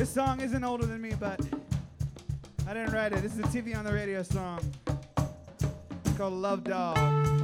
This song isn't older than me, but I didn't write it. This is a TV on the radio song. It's called Love Dog.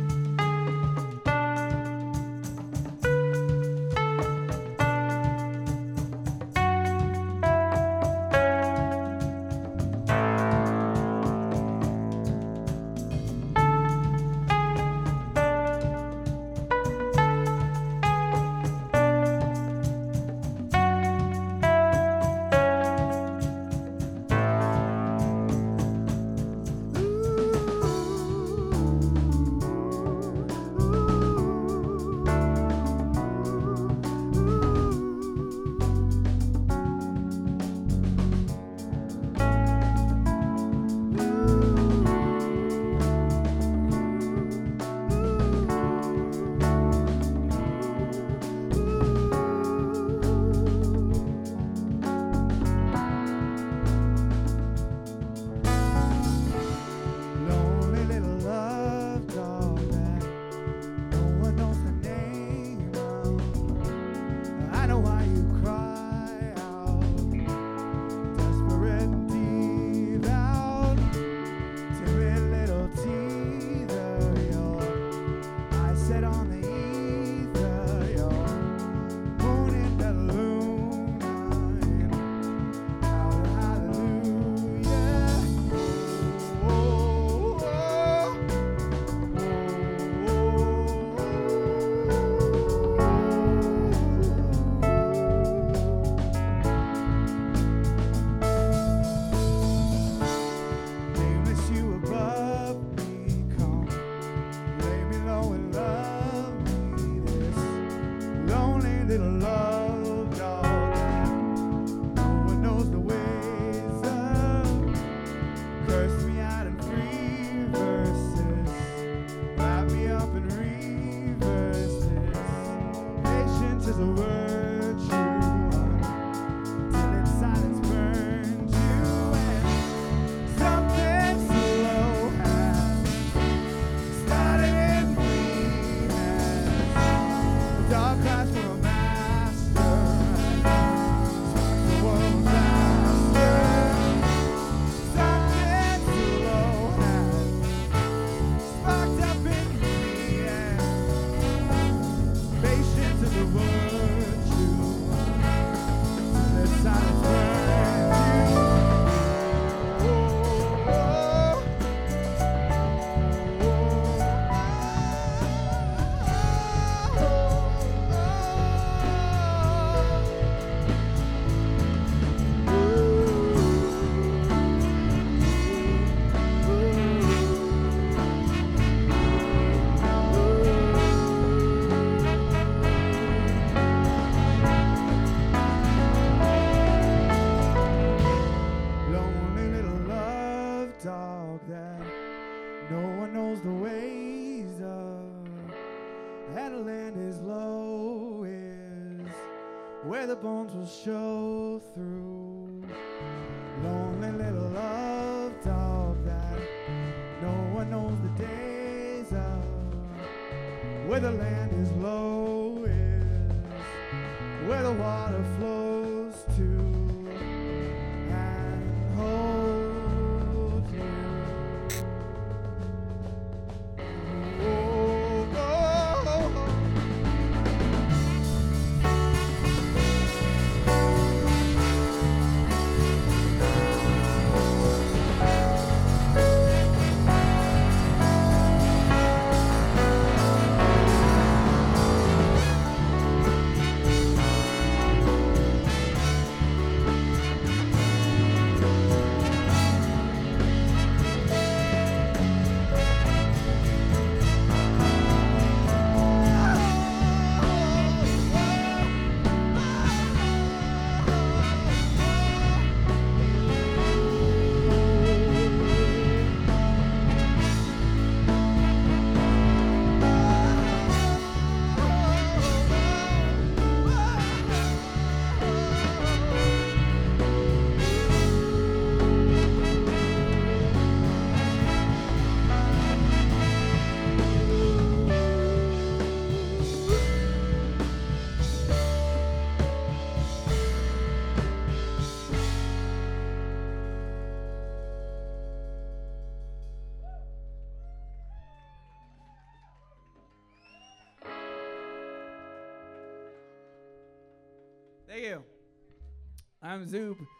Where the bones will show through. Lonely little love dog that no one knows the days of. Where the land is low is where the water flows to and holds you. Thank you. I'm Zoop.